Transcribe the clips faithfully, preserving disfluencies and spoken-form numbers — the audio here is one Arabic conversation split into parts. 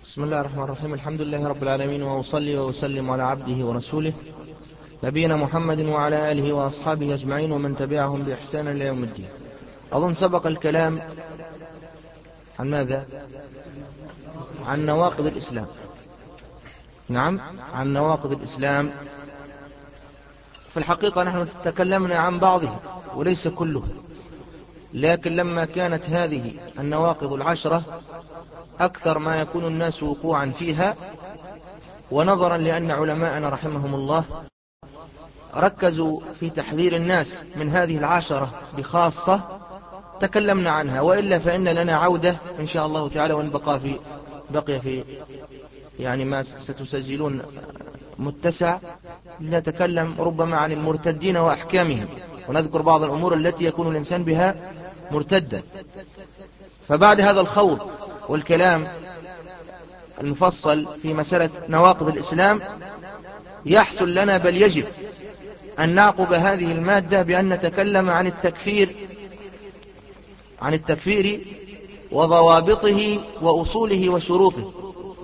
بسم الله الرحمن الرحيم. الحمد لله رب العالمين، وأصلي وأسلم على عبده ورسوله نبينا محمد وعلى آله وأصحابه أجمعين ومن تبعهم بإحسان إلى يوم الدين. أظن سبق الكلام عن ماذا؟ عن نواقض الإسلام. نعم، عن نواقض الإسلام. في الحقيقة نحن تكلمنا عن بعضه وليس كله، لكن لما كانت هذه النواقض العشرة أكثر ما يكون الناس وقوعا فيها، ونظرا لأن علماءنا رحمهم الله ركزوا في تحذير الناس من هذه العشرة بخاصة تكلمنا عنها، وإلا فإن لنا عودة إن شاء الله تعالى، وإن بقى في بقي في يعني ما ستسجلون متسع لنتكلم ربما عن المرتدين وأحكامهم، ونذكر بعض الأمور التي يكون الإنسان بها مرتدا. فبعد هذا الخوض والكلام المفصل في مسألة نواقض الإسلام يحصل لنا بل يجب أن نعقب هذه المادة بأن نتكلم عن التكفير عن التكفير وضوابطه وأصوله وشروطه.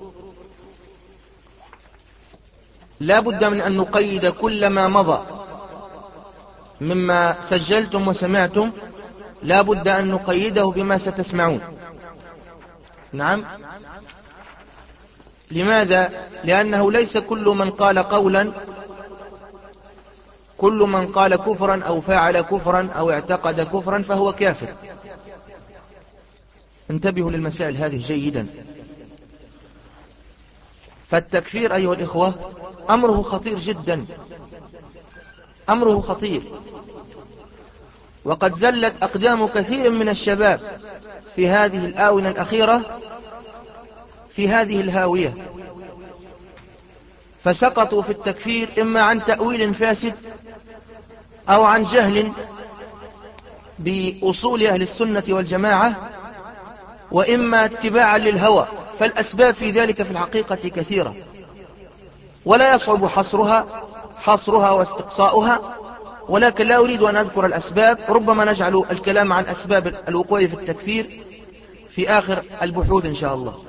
لا بد من أن نقيد كل ما مضى مما سجلتم وسمعتم، لا بد أن نقيده بما ستسمعون. نعم، لماذا؟ لأنه ليس كل من قال قولا كل من قال كفرا أو فعل كفرا أو اعتقد كفرا فهو كافر. انتبهوا للمسائل هذه جيدا. فالتكفير أيها الإخوة أمره خطير جدا، أمره خطير، وقد زلت أقدام كثير من الشباب في هذه الآونة الأخيرة في هذه الهاوية، فسقطوا في التكفير إما عن تأويل فاسد أو عن جهل بأصول أهل السنة والجماعة، وإما اتباعا للهوى. فالأسباب في ذلك في الحقيقة كثيرة، ولا يصعب حصرها حصرها واستقصاؤها، ولكن لا أريد أن أذكر الأسباب، ربما نجعل الكلام عن أسباب الوقوع في التكفير في آخر البحوث إن شاء الله.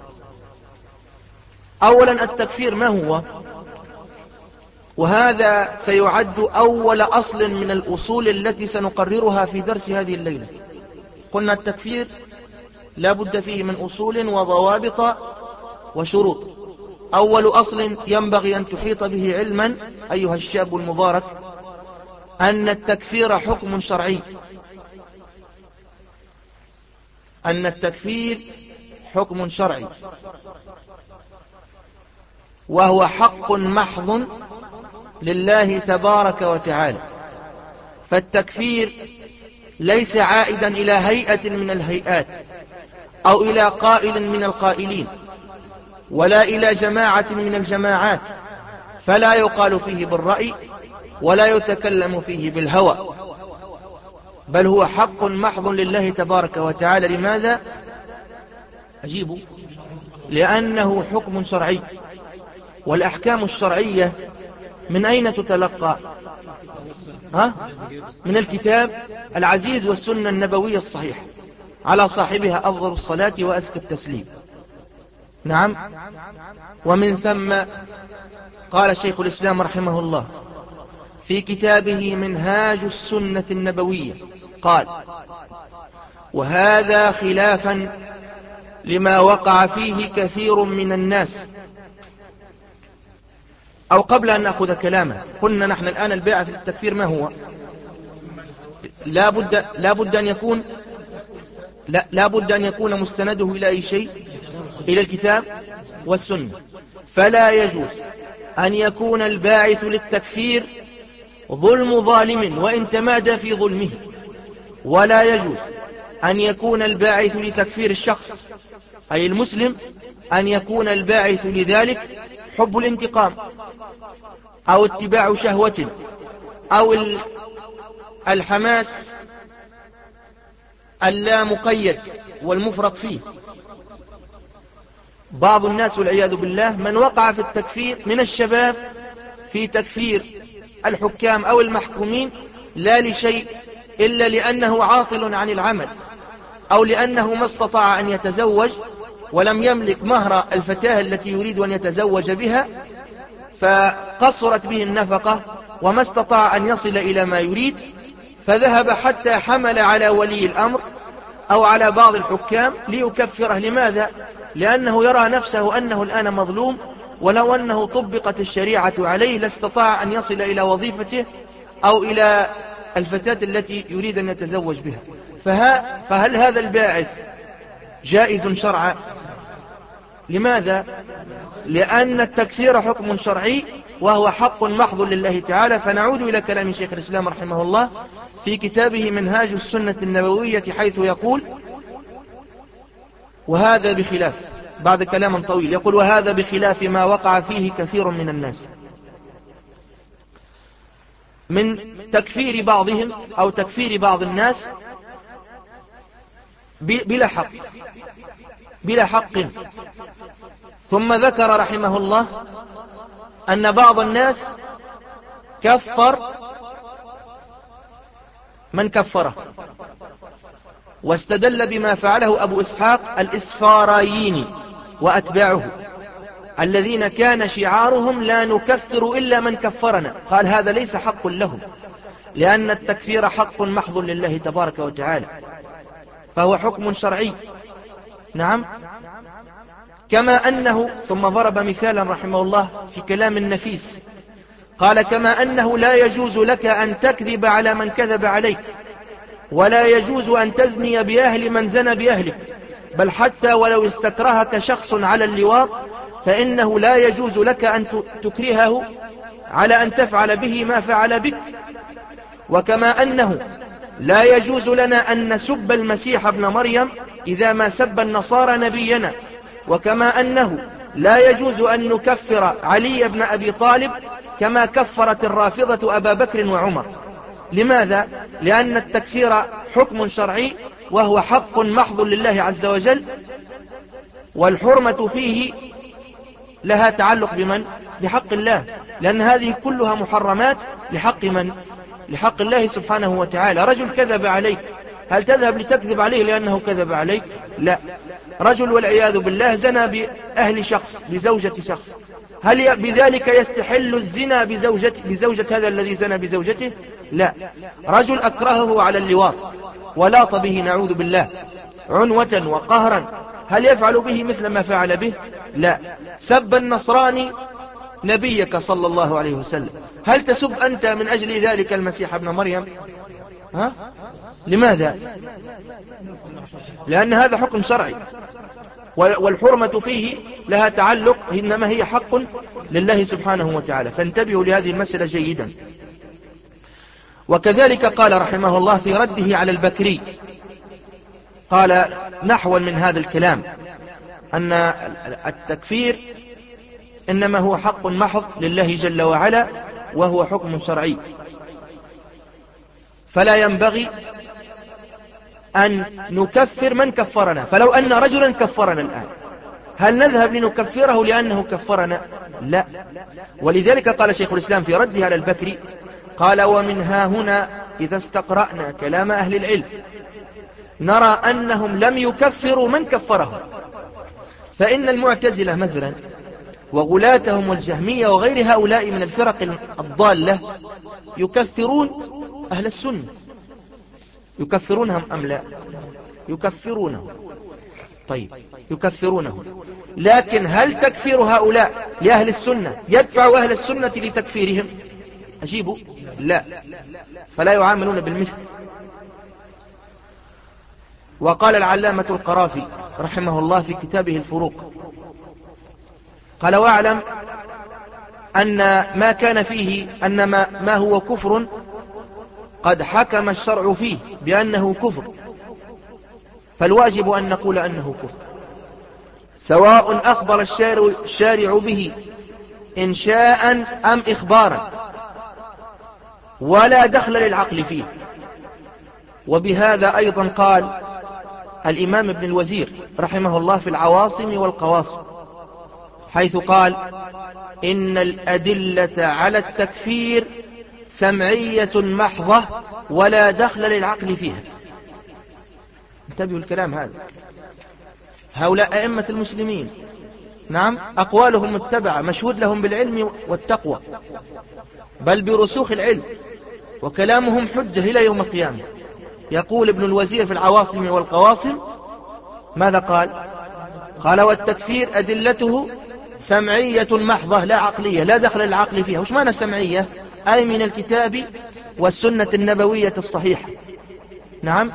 أولا، التكفير ما هو؟ وهذا سيعد أول أصل من الأصول التي سنقررها في درس هذه الليلة. قلنا التكفير لا بد فيه من أصول وضوابط وشروط. أول أصل ينبغي أن تحيط به علما أيها الشاب المبارك أن التكفير حكم شرعي، أن التكفير حكم شرعي، وهو حق محض لله تبارك وتعالى. فالتكفير ليس عائدا إلى هيئة من الهيئات أو إلى قائل من القائلين ولا إلى جماعة من الجماعات، فلا يقال فيه بالرأي ولا يتكلم فيه بالهوى، بل هو حق محض لله تبارك وتعالى. لماذا؟ أجيبوا. لأنه حكم شرعي، والأحكام الشرعية من أين تتلقى؟ ها؟ من الكتاب العزيز والسنة النبوية الصحيحة على صاحبها أفضل الصلاة وأزكى التسليم. نعم، ومن ثم قال شيخ الإسلام رحمه الله في كتابه منهاج السنة النبوية، قال: وهذا خلافا لما وقع فيه كثير من الناس. أو قبل أن نأخذ كلامه، قلنا نحن الآن الباعث للتكفير ما هو؟ لا بد, لا بد أن يكون لا, لا بد أن يكون مستنده إلى أي شيء؟ إلى الكتاب والسنة. فلا يجوز أن يكون الباعث للتكفير ظلم ظالم وإن تمادى في ظلمه، ولا يجوز أن يكون الباعث لتكفير الشخص أي المسلم أن يكون الباعث لذلك حب الانتقام أو اتباع شهوة أو الحماس اللا مقيد والمفرط فيه. بعض الناس والعياذ بالله من وقع في التكفير من الشباب في تكفير الحكام أو المحكومين لا لشيء إلا لأنه عاطل عن العمل، أو لأنه ما استطاع أن يتزوج ولم يملك مهر الفتاة التي يريد أن يتزوج بها، فقصرت به النفقة وما استطاع أن يصل إلى ما يريد، فذهب حتى حمل على ولي الأمر أو على بعض الحكام ليكفره. لماذا؟ لأنه يرى نفسه أنه الآن مظلوم، ولو أنه طبقت الشريعة عليه لاستطاع أن يصل إلى وظيفته أو إلى الفتاة التي يريد أن يتزوج بها. فها فهل هذا الباعث جائز شرعا؟ لماذا؟ لأن التكفير حكم شرعي وهو حق محض لله تعالى. فنعود إلى كلام شيخ الإسلام رحمه الله في كتابه منهاج السنة النبوية، حيث يقول: وهذا بخلاف، بعد كلام طويل يقول: وهذا بخلاف ما وقع فيه كثير من الناس من تكفير بعضهم أو تكفير بعض الناس بلا حق بلا حق ثم ذكر رحمه الله أن بعض الناس كفر من كفره، واستدل بما فعله أبو إسحاق الإسفارايني وأتباعه الذين كان شعارهم: لا نكفر إلا من كفرنا. قال: هذا ليس حق لهم، لأن التكفير حق محض لله تبارك وتعالى، فهو حكم شرعي. نعم. كما أنه، ثم ضرب مثالا رحمه الله في كلام نفيس، قال: كما أنه لا يجوز لك أن تكذب على من كذب عليك، ولا يجوز أن تزني بأهل من زنى بأهلك، بل حتى ولو استكرهك شخص على اللواط فإنه لا يجوز لك أن تكرهه على أن تفعل به ما فعل بك. وكما أنه لا يجوز لنا أن نسب المسيح ابن مريم إذا ما سب النصارى نبينا. وكما أنه لا يجوز أن نكفر علي بن أبي طالب كما كفرت الرافضة أبا بكر وعمر. لماذا؟ لأن التكفير حكم شرعي وهو حق محض لله عز وجل، والحرمة فيه لها تعلق بمن؟ بحق الله، لأن هذه كلها محرمات لحق من؟ لحق الله سبحانه وتعالى. رجل كذب عليك، هل تذهب لتكذب عليه لأنه كذب عليك؟ لا. رجل والعياذ بالله زنى بأهل شخص، بزوجة شخص، هل بذلك يستحل الزنا بزوجة, بزوجة هذا الذي زنى بزوجته؟ لا. رجل أكرهه على اللواط ولاط به نعوذ بالله عنوة وقهرا، هل يفعل به مثل ما فعل به؟ لا. سب النصراني نبيك صلى الله عليه وسلم، هل تسب أنت من أجل ذلك المسيح ابن مريم؟ ها؟ لماذا؟ لأن هذا حكم شرعي، والحرمة فيه لها تعلق، إنما هي حق لله سبحانه وتعالى. فانتبهوا لهذه المسألة جيدا. وكذلك قال رحمه الله في رده على البكري، قال نحوا من هذا الكلام، أن التكفير إنما هو حق محض لله جل وعلا وهو حكم شرعي، فلا ينبغي أن نكفر من كفرنا. فلو أن رجلا كفرنا الآن، هل نذهب لنكفره لأنه كفرنا؟ لا. ولذلك قال شيخ الإسلام في رده على البكري، قال: ومن ها هنا إذا استقرأنا كلام أهل العلم نرى أنهم لم يكفروا من كفره. فإن المعتزلة مثلا وغلاتهم والجهمية وغير هؤلاء من الفرق الضالة يكفرون أهل السنة. يكفرونهم أم لا؟ يكفرونهم. طيب، يكفرونهم، لكن هل تكفير هؤلاء لأهل السنة يدفع أهل السنة لتكفيرهم؟ أجيبوا لا، فلا يعاملون بالمثل. وقال العلامة القرافي رحمه الله في كتابه الفروق، قال: واعلم أن ما كان فيه أن ما, ما هو كفر قد حكم الشرع فيه بأنه كفر، فالواجب أن نقول أنه كفر، سواء أخبر الشارع به إنشاء أم إخبارا، ولا دخل للعقل فيه. وبهذا أيضا قال الإمام ابن الوزير رحمه الله في العواصم والقواصم، حيث قال: إن الأدلة على التكفير سمعية محضة ولا دخل للعقل فيها. انتبهوا الكلام هذا. هؤلاء أئمة المسلمين، نعم، أقوالهم متبعة، مشهود لهم بالعلم والتقوى، بل برسوخ العلم، وكلامهم حجة إلى يوم القيامة. يقول ابن الوزير في العواصم والقواصم ماذا قال؟ قال: والتكفير أدلته سمعية محضة لا عقلية، لا دخل العقل فيها. وش معنى سمعية؟ أي من الكتاب والسنة النبوية الصحيحة. نعم،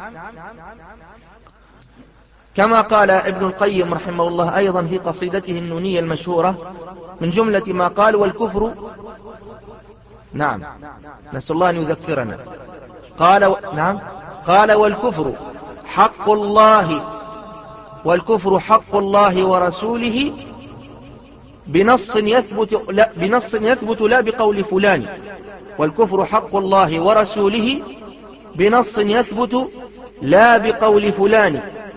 كما قال ابن القيم رحمه الله أيضا في قصيدته النونية المشهورة من جملة ما قال: والكفر، نعم، نسأل الله أن يذكرنا، قال و... نعم قال: والكفر حق الله، والكفر حق الله ورسوله بنص يثبت لا, بنص يثبت لا بقول فلان. والكفر حق الله ورسوله بنص يثبت لا بقول فلان.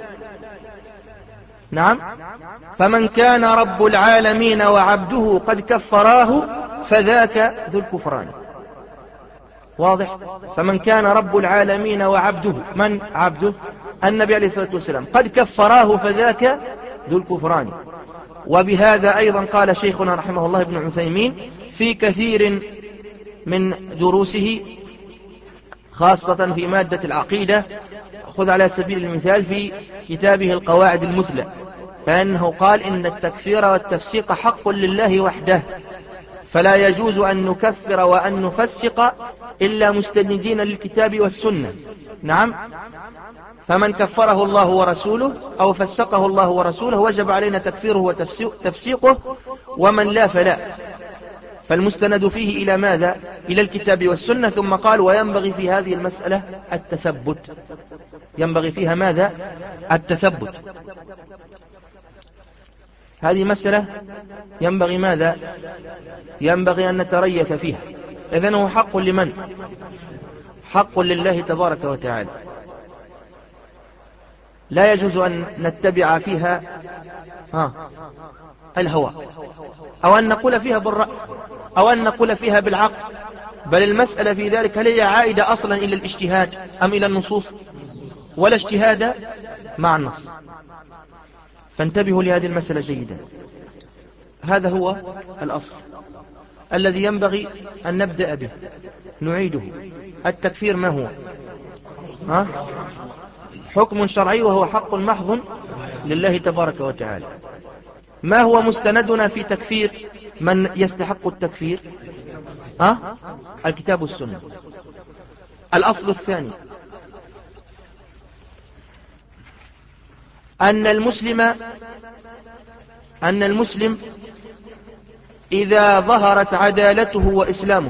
نعم، فمن كان رب العالمين وعبده قد كفراه فذاك ذو الكفران. واضح؟ فمن كان رب العالمين وعبده، من عبده؟ النبي عليه الصلاة والسلام، قد كفراه فذاك ذو الكفران. وبهذا أيضا قال شيخنا رحمه الله ابن عثيمين في كثير من دروسه، خاصة في مادة العقيدة، خذ على سبيل المثال في كتابه القواعد المثلى، فإنه قال: إن التكفير والتفسيق حق لله وحده، فلا يجوز أن نكفر وأن نفسق إلا مستندين للكتاب والسنة. نعم، فمن كفره الله ورسوله أو فسقه الله ورسوله وجب علينا تكفيره وتفسيقه، ومن لا فلا. فالمستند فيه إلى ماذا؟ إلى الكتاب والسنة. ثم قال: وينبغي في هذه المسألة التثبت. ينبغي فيها ماذا؟ التثبت. هذه مسألة ينبغي ماذا؟ ينبغي أن نتريث فيها. إذن هو حق لمن؟ حق لله تبارك وتعالى، لا يجوز أن نتبع فيها ها الهوى، أو أن نقول فيها بالرأي، أو أن نقول فيها بالعقل، بل المسألة في ذلك هل هي عائدة أصلا إلى الاجتهاد أم إلى النصوص؟ ولا اجتهاد مع النص. فانتبهوا لهذه المسألة جيدا. هذا هو الأصل الذي ينبغي أن نبدأ به، نعيده. التكفير ما هو؟ ها؟ حكم شرعي، وهو حق محض لله تبارك وتعالى. ما هو مستندنا في تكفير من يستحق التكفير؟ ها؟ الكتاب والسنة. الأصل الثاني أن المسلم أن المسلم إذا ظهرت عدالته وإسلامه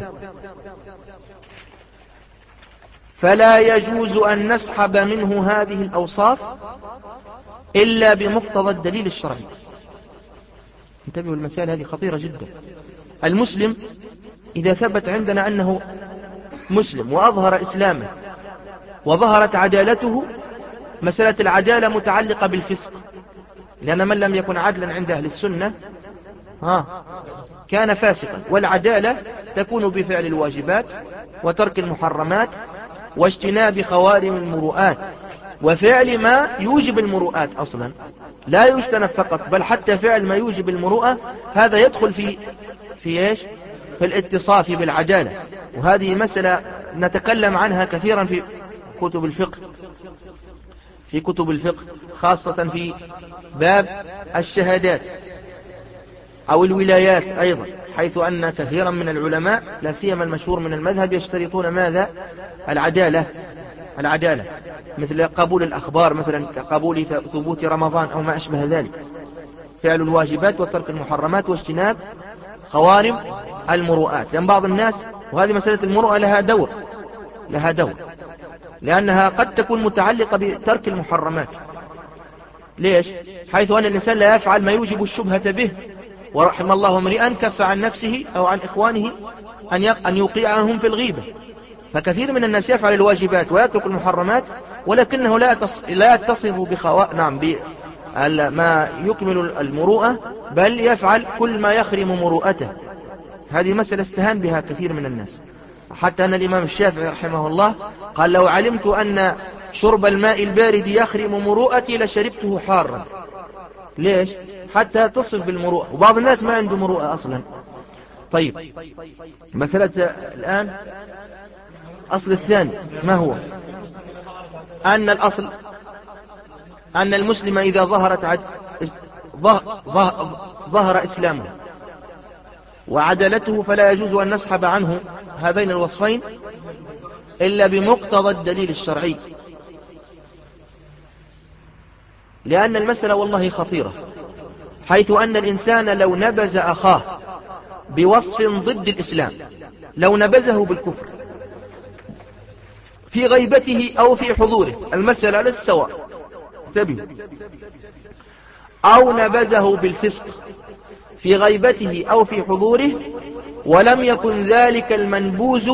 فلا يجوز أن نسحب منه هذه الأوصاف إلا بمقتضى الدليل الشرعي. انتبهوا، المسائل هذه خطيرة جدا. المسلم إذا ثبت عندنا أنه مسلم وأظهر إسلامه وظهرت عدالته، مسألة العدالة متعلقة بالفسق، لأن من لم يكن عدلا عند أهل السنة ها كان فاسقا. والعدالة تكون بفعل الواجبات وترك المحرمات واجتناب خوارم المروءات وفعل ما يوجب المروءات. أصلا لا يجتنب فقط، بل حتى فعل ما يوجب المروءة هذا يدخل في في إيش؟ في الاتصاف بالعدالة. وهذه مسألة نتكلم عنها كثيرا في كتب الفقه في كتب الفقه خاصة في باب الشهادات أو الولايات أيضا، حيث أن كثيرا من العلماء لا سيما المشهور من المذهب يشترطون ماذا؟ العدالة. العدالة مثل قبول الأخبار، مثلا كقبول ثبوت رمضان أو ما أشبه ذلك، فعل الواجبات وترك المحرمات واجتناب خوارم المروءات. لأن بعض الناس، وهذه مسألة المروءة لها دور لها دور لأنها قد تكون متعلقة بترك المحرمات. ليش؟ حيث أن الإنسان لا يفعل ما يوجب الشبهة به، ورحم الله امرئا كف عن نفسه أو عن إخوانه أن يوقعهم في الغيبة. فكثير من الناس يفعل الواجبات ويترك المحرمات، ولكنه لا يتصف بخوا... نعم بما يكمل المروءة، بل يفعل كل ما يخرم مروءته. هذه مسألة استهان بها كثير من الناس، حتى أن الإمام الشافعي رحمه الله قال: لو علمت أن شرب الماء البارد يخرم مروءتي لشربته حارا. ليش؟ حتى تصف بالمروءة، وبعض الناس ما عنده مروءة أصلا. طيب، مسألة الآن أصل الثاني ما هو؟ أن الأصل أن المسلم إذا ظهرت عد... ظهر إسلامه وعدلته فلا يجوز أن نسحب عنه هذين الوصفين إلا بمقتضى الدليل الشرعي، لأن المسألة والله خطيرة، حيث أن الإنسان لو نبذ أخاه بوصف ضد الإسلام، لو نبذه بالكفر في غيبته أو في حضوره، المسألة للسواء، انتبهوا، أو نبذه بالفسق في غيبته أو في حضوره، ولم يكن ذلك المنبوذ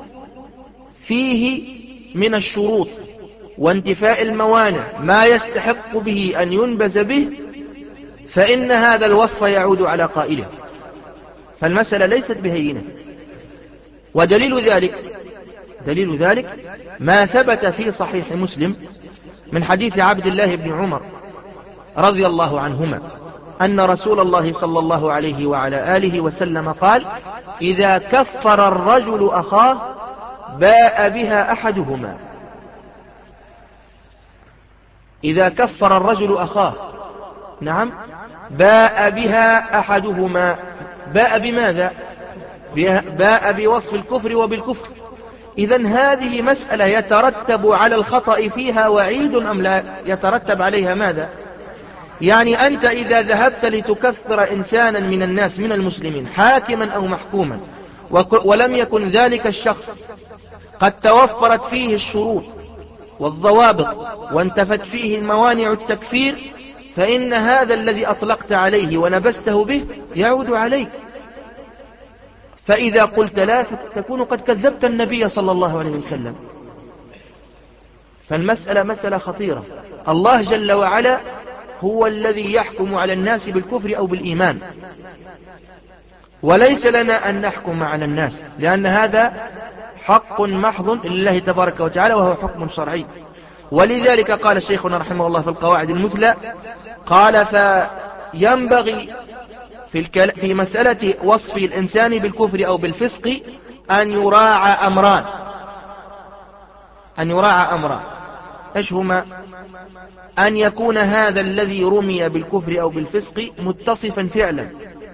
فيه من الشروط وانتفاء الموانع ما يستحق به أن ينبذ به، فإن هذا الوصف يعود على قائله. فالمسألة ليست بهينة. ودليل ذلك دليل ذلك ما ثبت في صحيح مسلم من حديث عبد الله بن عمر رضي الله عنهما أن رسول الله صلى الله عليه وعلى آله وسلم قال: إذا كفر الرجل أخاه باء بها أحدهما إذا كفر الرجل أخاه نعم باء بها أحدهما. باء بماذا؟ باء بوصف الكفر وبالكفر. إذن هذه مسألة يترتب على الخطأ فيها وعيد أم لا يترتب عليها ماذا؟ يعني أنت إذا ذهبت لتكفر إنسانا من الناس من المسلمين حاكما أو محكوما، ولم يكن ذلك الشخص قد توفرت فيه الشروط والضوابط وانتفت فيه الموانع التكفير، فإن هذا الذي أطلقت عليه ونبسته به يعود عليك. فإذا قلت لا تكون قد كذبت النبي صلى الله عليه وسلم. فالمسألة مسألة خطيرة. الله جل وعلا هو الذي يحكم على الناس بالكفر أو بالإيمان، وليس لنا أن نحكم على الناس، لأن هذا حق محض لله تبارك وتعالى وهو حكم شرعي. ولذلك قال شيخنا رحمه الله في القواعد المثلى قال: فينبغي في, الكل... في مسألة وصف الإنسان بالكفر أو بالفسق أن يراعى أمران أن يراعى أمران إيش هما؟ أن يكون هذا الذي رمي بالكفر أو بالفسق متصفا فعلا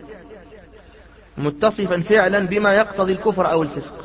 متصفا فعلا بما يقتضي الكفر أو الفسق،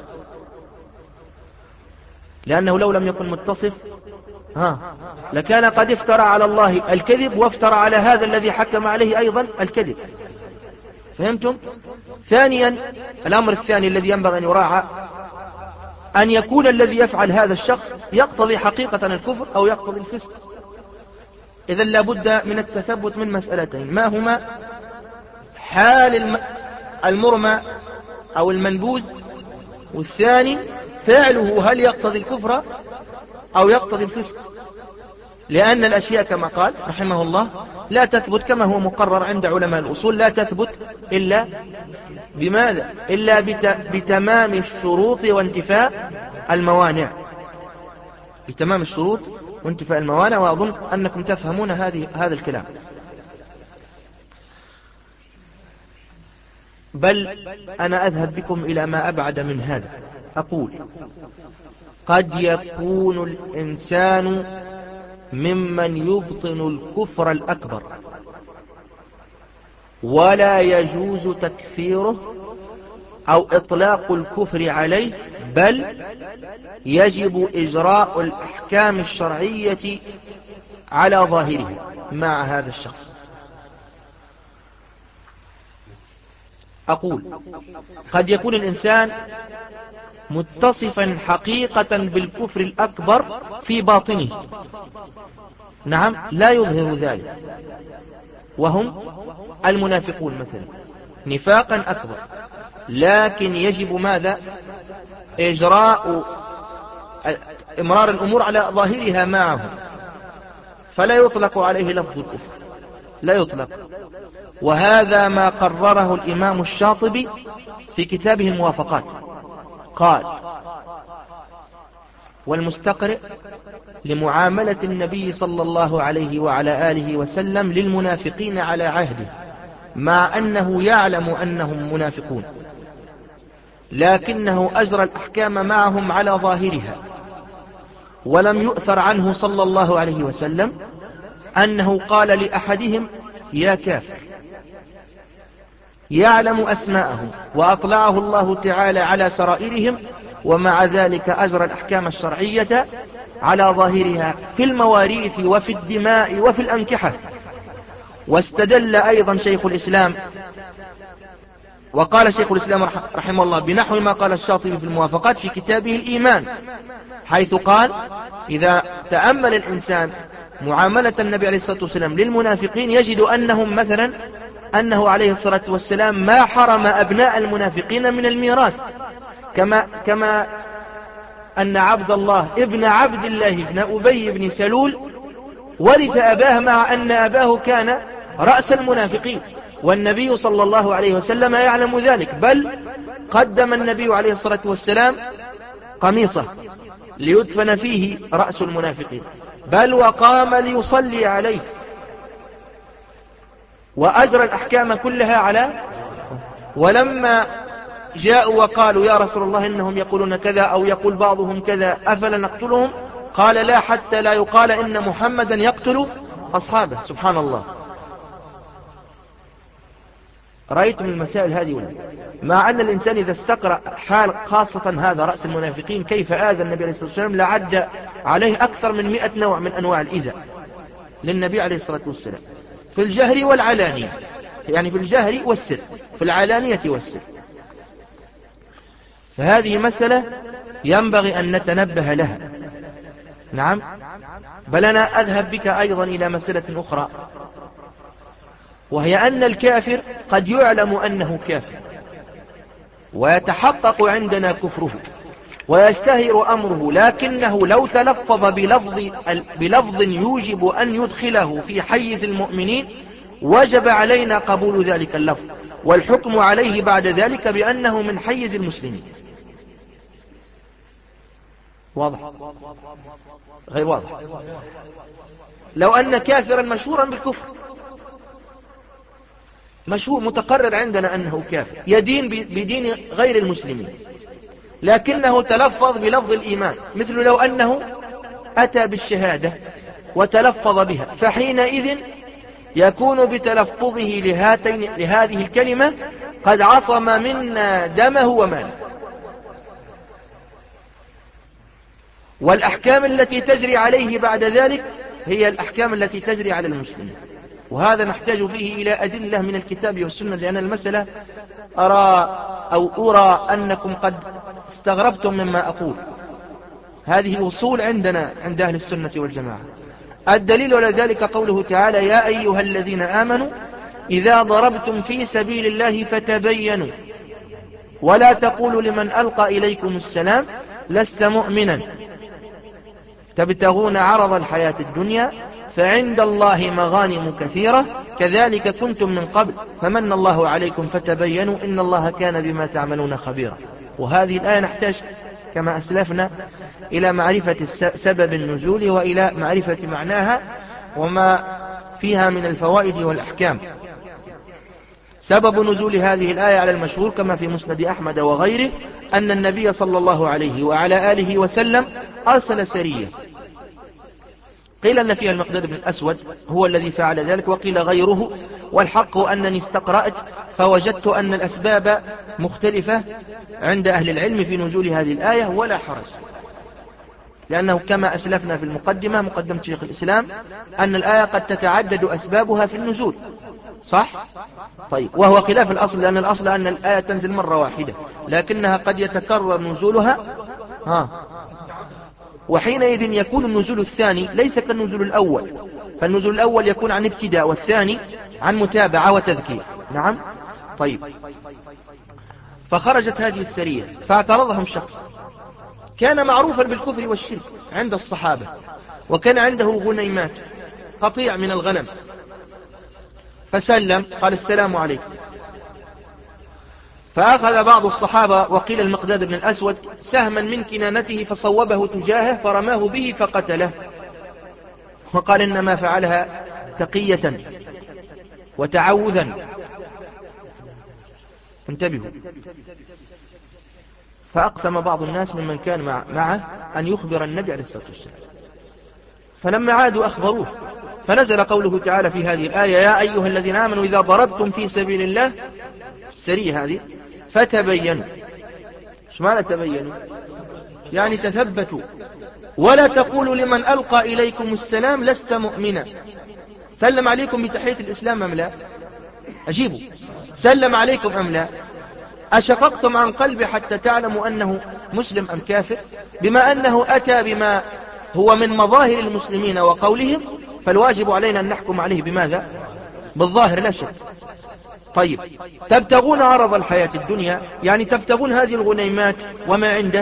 لأنه لو لم يكن متصف ها لكان قد افترى على الله الكذب وافترى على هذا الذي حكم عليه أيضا الكذب. فهمتم؟ ثانيا، الأمر الثاني الذي ينبغي أن يراعى أن يكون الذي يفعل هذا الشخص يقتضي حقيقة الكفر أو يقتضي الفسق. إذن لابد من التثبت من مسألتين، ما هما؟ حال المرمى أو المنبوذ، والثاني فعله هل يقتضي الكفر أو يقتضي الفسق، لأن الأشياء كما قال رحمه الله لا تثبت كما هو مقرر عند علماء الأصول، لا تثبت إلا بماذا؟ إلا بتمام الشروط وانتفاء الموانع، بتمام الشروط وانتفاء الموانع. وأظن أنكم تفهمون هذه هذا الكلام. بل أنا أذهب بكم إلى ما أبعد من هذا، أقول: قد يكون الإنسان ممن يبطن الكفر الأكبر ولا يجوز تكفيره أو إطلاق الكفر عليه، بل يجب إجراء الأحكام الشرعية على ظاهره مع هذا الشخص. أقول: قد يكون الإنسان متصفا حقيقة بالكفر الأكبر في باطنه، نعم، لا يظهر ذلك، وهم المنافقون مثلا، نفاقا أكبر، لكن يجب ماذا؟ إجراء إمرار الأمور على ظاهرها معه، فلا يطلق عليه لفظ الكفر، لا يطلق. وهذا ما قرره الإمام الشاطبي في كتابه الموافقات، قال: والمستقرئ لمعاملة النبي صلى الله عليه وعلى آله وسلم للمنافقين على عهده، مع أنه يعلم أنهم منافقون، لكنه أجرى الأحكام معهم على ظاهرها، ولم يؤثر عنه صلى الله عليه وسلم أنه قال لأحدهم يا كافر، يعلم أسماءهم وأطلعه الله تعالى على سرائرهم، ومع ذلك أجرى الأحكام الشرعية على ظاهرها في المواريث وفي الدماء وفي الأنكحة. واستدل أيضا شيخ الإسلام، وقال شيخ الإسلام رحمه الله بنحو ما قال الشاطبي في الموافقات في كتابه الإيمان، حيث قال إذا تأمل الإنسان معاملة النبي عليه الصلاة والسلام للمنافقين يجد أنهم مثلا أنه عليه الصلاة والسلام ما حرم أبناء المنافقين من الميراث، كما, كما أن عبد الله ابن عبد الله ابن أبي بن سلول ورث أباه، مع أن أباه كان رأس المنافقين، والنبي صلى الله عليه وسلم يعلم ذلك، بل قدم النبي عليه الصلاة والسلام قميصه ليدفن فيه رأس المنافقين، بل وقام ليصلي عليه، وأجرى الأحكام كلها على. ولما جاءوا وقالوا يا رسول الله إنهم يقولون كذا أو يقول بعضهم كذا أفلا نقتلهم، قال لا، حتى لا يقال إن محمدا يقتل أصحابه. سبحان الله. رأيت من المسائل هذه ولا؟ مع أن الإنسان إذا استقرأ حال خاصة هذا رأس المنافقين كيف آذى النبي عليه الصلاة والسلام لعد عليه أكثر من مئة نوع من أنواع الإيذاء للنبي عليه الصلاة والسلام في الجهر والعلانية، يعني في الجهر والسر، في العلانية والسر. فهذه مسألة ينبغي أن نتنبه لها. نعم. بل أنا أذهب بك أيضا إلى مسألة أخرى، وهي أن الكافر قد يعلم أنه كافر ويتحقق عندنا كفره ويشتهر أمره، لكنه لو تلفظ بلفظ, بلفظ يوجب أن يدخله في حيز المؤمنين وجب علينا قبول ذلك اللفظ والحكم عليه بعد ذلك بأنه من حيز المسلمين. واضح؟ غير واضح؟ لو أن كافرا مشهورا بالكفر، مشهور متقرر عندنا أنه كافر يدين بدين غير المسلمين، لكنه تلفظ بلفظ الإيمان، مثل لو أنه أتى بالشهادة وتلفظ بها، فحينئذ يكون بتلفظه لهاتين لهذه الكلمة قد عصم منا دمه وماله. والأحكام التي تجري عليه بعد ذلك هي الأحكام التي تجري على المسلمين، وهذا نحتاج فيه إلى أدلة من الكتاب والسنة، لأن المسألة أرى أو أرى أنكم قد استغربتم مما أقول. هذه أصول عندنا عند أهل السنة والجماعة. الدليل على ذلك قوله تعالى يا أيها الذين آمنوا إذا ضربتم في سبيل الله فتبينوا ولا تقولوا لمن ألقى إليكم السلام لست مؤمنا تبتغون عرض الحياة الدنيا فعند الله مغانم كثيرة كذلك كنتم من قبل فمن الله عليكم فتبينوا إن الله كان بما تعملون خبيرا. وهذه الآية نحتاج كما أسلفنا إلى معرفة سبب النزول وإلى معرفة معناها وما فيها من الفوائد والأحكام. سبب نزول هذه الآية على المشهور كما في مسند أحمد وغيره أن النبي صلى الله عليه وعلى آله وسلم أرسل سرية، قيل أن فيها المقداد بن الأسود هو الذي فعل ذلك، وقيل غيره، والحق أنني استقرأت فوجدت أن الأسباب مختلفة عند أهل العلم في نزول هذه الآية ولا حرج، لأنه كما أسلفنا في المقدمة مقدمة شيخ الإسلام أن الآية قد تتعدد أسبابها في النزول، صح؟ طيب، وهو خلاف الأصل، لأن الأصل أن الآية تنزل مرة واحدة لكنها قد يتكرر نزولها ها، وحينئذ يكون النزول الثاني ليس كالنزول الأول، فالنزول الأول يكون عن ابتداء والثاني عن متابعة وتذكير. نعم. طيب، فخرجت هذه السرية فاعترضهم شخص كان معروفا بالكفر والشرك عند الصحابة، وكان عنده غنيمات قطيع من الغنم، فسلم قال السلام عليكم، فأخذ بعض الصحابة وقيل المقداد بن الأسود سهما من كنانته فصوبه تجاهه فرماه به فقتله، وقال إنما فعلها تقية وتعوذا. انتبهوا. فأقسم بعض الناس ممن كان معه أن يخبر النبي عليه الصلاة والسلام، فلما عادوا أخبروه، فنزل قوله تعالى في هذه الآية: يا أيها الذين آمنوا إذا ضربتم في سبيل الله، السرية هذه، فتبينوا. ايش معنى تبينوا؟ يعني تثبتوا، ولا تقولوا لمن ألقى إليكم السلام لست مؤمنا. سلم عليكم بتحية الإسلام أم لا؟ أجيبوا، سلم عليكم أم لا؟ أشققتم عن قلبي حتى تعلموا أنه مسلم أم كافر؟ بما أنه أتى بما هو من مظاهر المسلمين وقولهم، فالواجب علينا أن نحكم عليه بماذا؟ بالظاهر لا شك. طيب، تبتغون عرض الحياة الدنيا، يعني تبتغون هذه الغنيمات وما عنده،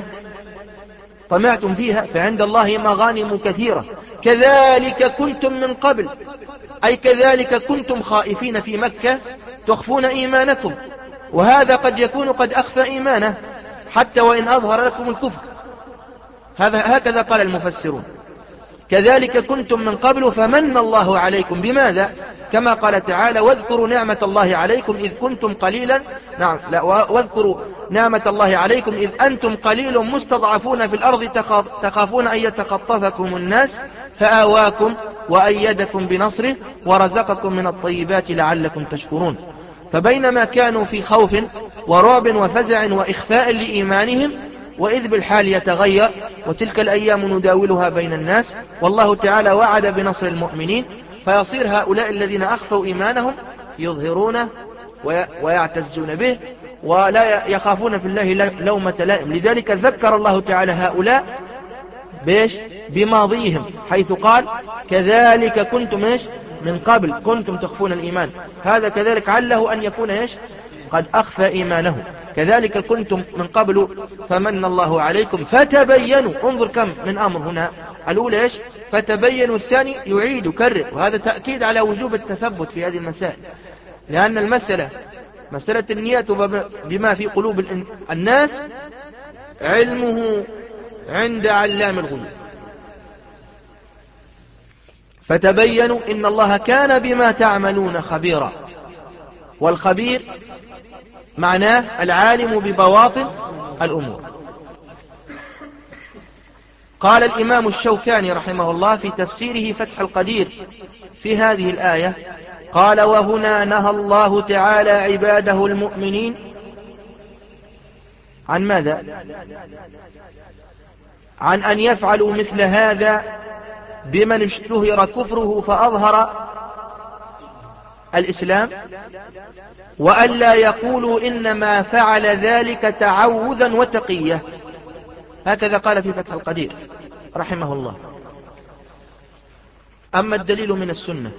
طمعتم فيها، فعند الله مغانم كثيرة. كذلك كنتم من قبل، أي كذلك كنتم خائفين في مكة تخفون إيمانكم، وهذا قد يكون قد أخفى إيمانه حتى وإن أظهر لكم الكفر. هذا هكذا قال المفسرون. كذلك كنتم من قبل فمن الله عليكم، بماذا؟ كما قال تعالى: واذكروا نعمة الله عليكم إذ كنتم قليلا، نعم لا واذكروا نعمة الله عليكم إذ أنتم قليل مستضعفون في الأرض تخافون أن يتخطفكم الناس فآواكم وأيدكم بنصره ورزقكم من الطيبات لعلكم تشكرون. فبينما كانوا في خوف ورعب وفزع وإخفاء لإيمانهم، وإذ بالحال يتغير، وتلك الأيام نداولها بين الناس، والله تعالى وعد بنصر المؤمنين، فيصير هؤلاء الذين أخفوا إيمانهم يظهرونه ويعتزون به ولا يخافون في الله لومة لائم. لذلك ذكر الله تعالى هؤلاء بيش بماضيهم، حيث قال: كذلك كنتم إيش من قبل كنتم تخفون الإيمان. هذا كذلك عله أن يكون إيش قد أخفى إيمانه. كذلك كنتم من قبل فمن الله عليكم فتبينوا. انظر كم من أمر هنا. الأولى إيش؟ فتبينوا. الثاني يعيد كرر، وهذا تأكيد على وجوب التثبت في هذه المسائل، لأن المسألة مسألة النية بما في قلوب الناس علمه عند علام الغيوب. فتبينوا إن الله كان بما تعملون خبيرا. والخبير معناه العالم ببواطن الأمور. قال الإمام الشوكاني رحمه الله في تفسيره فتح القدير في هذه الآية، قال: وهنا نهى الله تعالى عباده المؤمنين عن ماذا؟ عن أن يفعلوا مثل هذا بمن اشتهر كفره فأظهر الإسلام، وألا يقولوا إنما فعل ذلك تعوذا وتقية. هكذا قال في فتح القدير رحمه الله. أما الدليل من السنة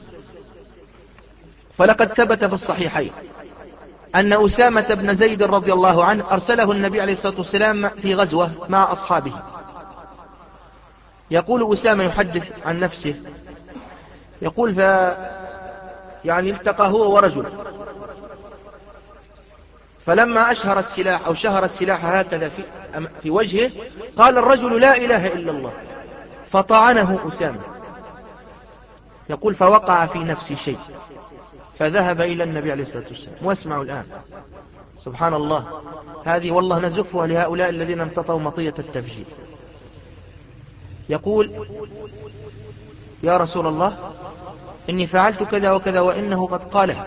فلقد ثبت في الصحيحين أن أسامة بن زيد رضي الله عنه أرسله النبي عليه الصلاة والسلام في غزوة مع أصحابه. يقول أسامة يحدث عن نفسه، يقول: ف يعني التقى هو ورجل، فلما أشهر السلاح أو شهر السلاح هكذا في, في وجهه، قال الرجل: لا إله إلا الله، فطعنه أسامة. يقول: فوقع في نفسي شيء، فذهب إلى النبي عليه الصلاة والسلام. واسمعوا الآن، سبحان الله، هذه والله نزفها لهؤلاء الذين امتطوا مطية التفجير. يقول: يا رسول الله، إني فعلت كذا وكذا وإنه قد قالها.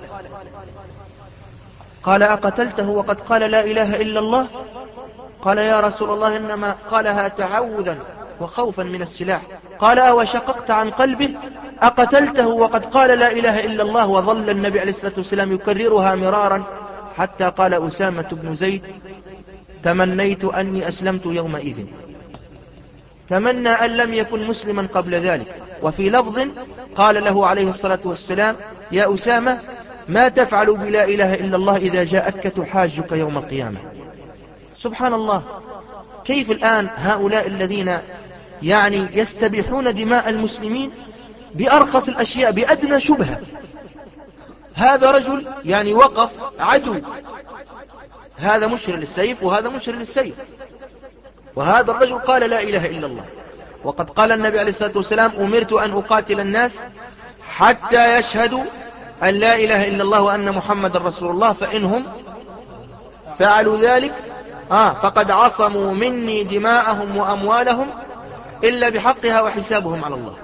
قال: أقتلته وقد قال لا إله إلا الله؟ قال: يا رسول الله، إنما قالها تعوذا وخوفا من السلاح. قال: أوشققت عن قلبه؟ أقتلته وقد قال لا إله إلا الله؟ وظل النبي عليه الصلاة والسلام يكررها مرارا حتى قال أسامة بن زيد: تمنيت أني أسلمت يومئذ. تمنى أن لم يكن مسلما قبل ذلك. وفي لفظ قال له عليه الصلاة والسلام: يا أسامة، ما تفعل بلا إله إلا الله إذا جاءتك تحاجك يوم القيامة؟ سبحان الله، كيف الآن هؤلاء الذين يعني يستبيحون دماء المسلمين بأرخص الأشياء بأدنى شبهة. هذا رجل يعني وقف عدو، هذا مشر للسيف وهذا مشر للسيف، وهذا الرجل قال لا إله إلا الله. وقد قال النبي عليه الصلاة والسلام أمرت أن أقاتل الناس حتى يشهدوا أن لا إله إلا الله وأن محمد رسول الله فإنهم فعلوا ذلك آه فقد عصموا مني دماءهم وأموالهم إلا بحقها وحسابهم على الله.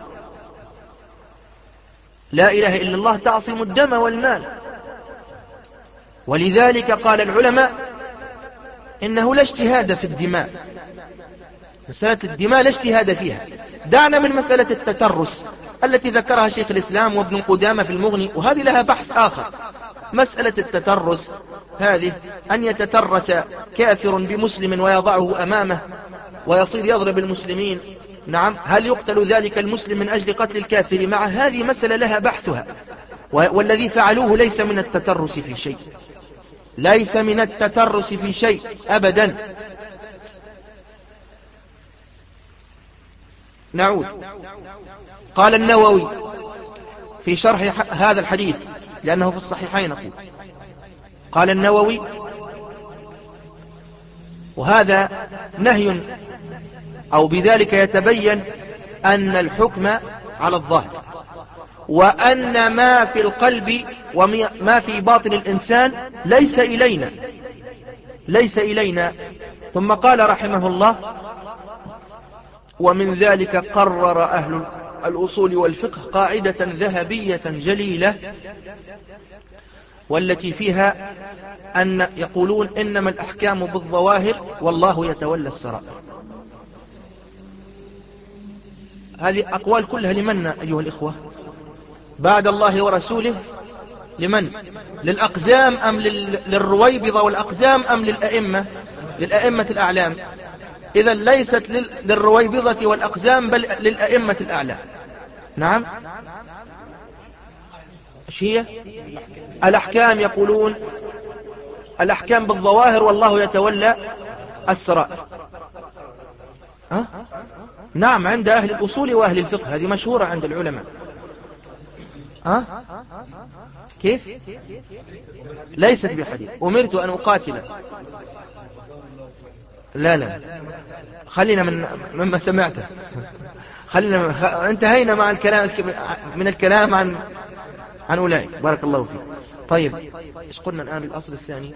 لا إله إلا الله تعصم الدم والمال، ولذلك قال العلماء إنه لا اجتهاد في الدماء. مسألة الدماء لا اجتهاد فيها. دعنا من مسألة التترس التي ذكرها شيخ الإسلام وابن قدامة في المغني، وهذه لها بحث آخر. مسألة التترس هذه أن يتترس كافر بمسلم ويضعه أمامه ويصير يضرب المسلمين، نعم، هل يقتل ذلك المسلم من أجل قتل الكافر؟ مع هذه مسألة لها بحثها، والذي فعلوه ليس من التترس في شيء، ليس من التترس في شيء أبدا. نعود. قال النووي في شرح هذا الحديث لأنه في الصحيحين أقول، قال النووي وهذا نهي أو بذلك يتبين أن الحكم على الظاهر، وأن ما في القلب وما في باطن الإنسان ليس إلينا ليس إلينا ثم قال رحمه الله: ومن ذلك قرر أهل الأصول والفقه قاعدة ذهبية جليلة، والتي فيها أن يقولون إنما الأحكام بالظواهر والله يتولى السرائر. هذه أقوال كلها لمن أيها الإخوة؟ بعد الله ورسوله لمن؟ للأقزام أم للرويبضة والأقزام أم للأئمة للأئمة الأعلام؟ إذا ليست للرويبضة والأقزام بل للأئمة الأعلام. نعم. ايش هي؟ الأحكام يقولون الأحكام بالظواهر والله يتولى السرائر. أه؟ نعم، عند أهل الأصول وأهل الفقه هذه مشهورة عند العلماء. أه؟ كيف؟ ليست بحديث أمرت أن أقاتل. لا لا خلينا من مما سمعته خلينا خ... انتهينا مع الكلام من الكلام عن عن أولئك. بارك الله فيك. طيب ايش قلنا الآن الأصل الثاني؟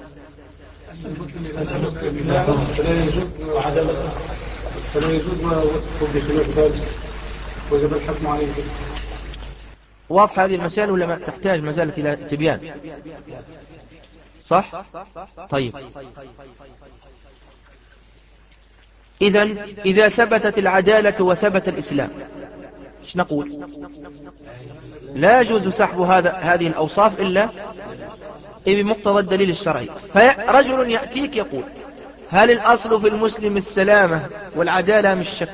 فلا يجوز ما وصفه بخلاف ذلك وجب الحكم عليه. واضح هذه المسائل ولا ما تحتاج مازالت إلى تبيان؟ صح؟ طيب إذن إذا ثبتت العدالة وثبت الإسلام ايش نقول؟ لا يجوز سحب هذا هذه الأوصاف إلا بمقتضى الدليل الشرعي. فرجل يأتيك يقول: هل الأصل في المسلم السلامة والعدالة مش شك؟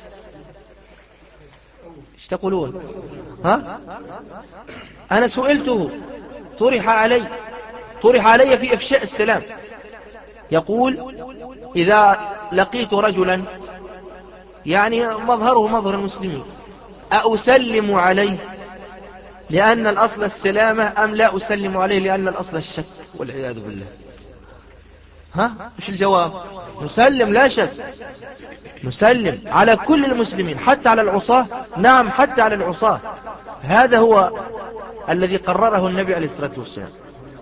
ايش تقولون؟ ها؟ أنا سئلته، طرح علي طرح علي في إفشاء السلام، يقول: إذا لقيت رجلا يعني مظهره مظهر المسلمين أسلم عليه لأن الأصل السلامة أم لا أسلم عليه لأن الأصل الشك والعياذ بالله؟ ها؟ مش الجواب؟ نسلم لا شك، نسلم على كل المسلمين حتى على العصاة. نعم حتى على العصاة. هذا هو الذي قرره النبي عليه الصلاة والسلام.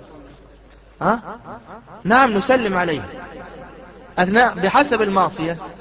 ها؟ نعم نسلم عليه أثناء بحسب المعصية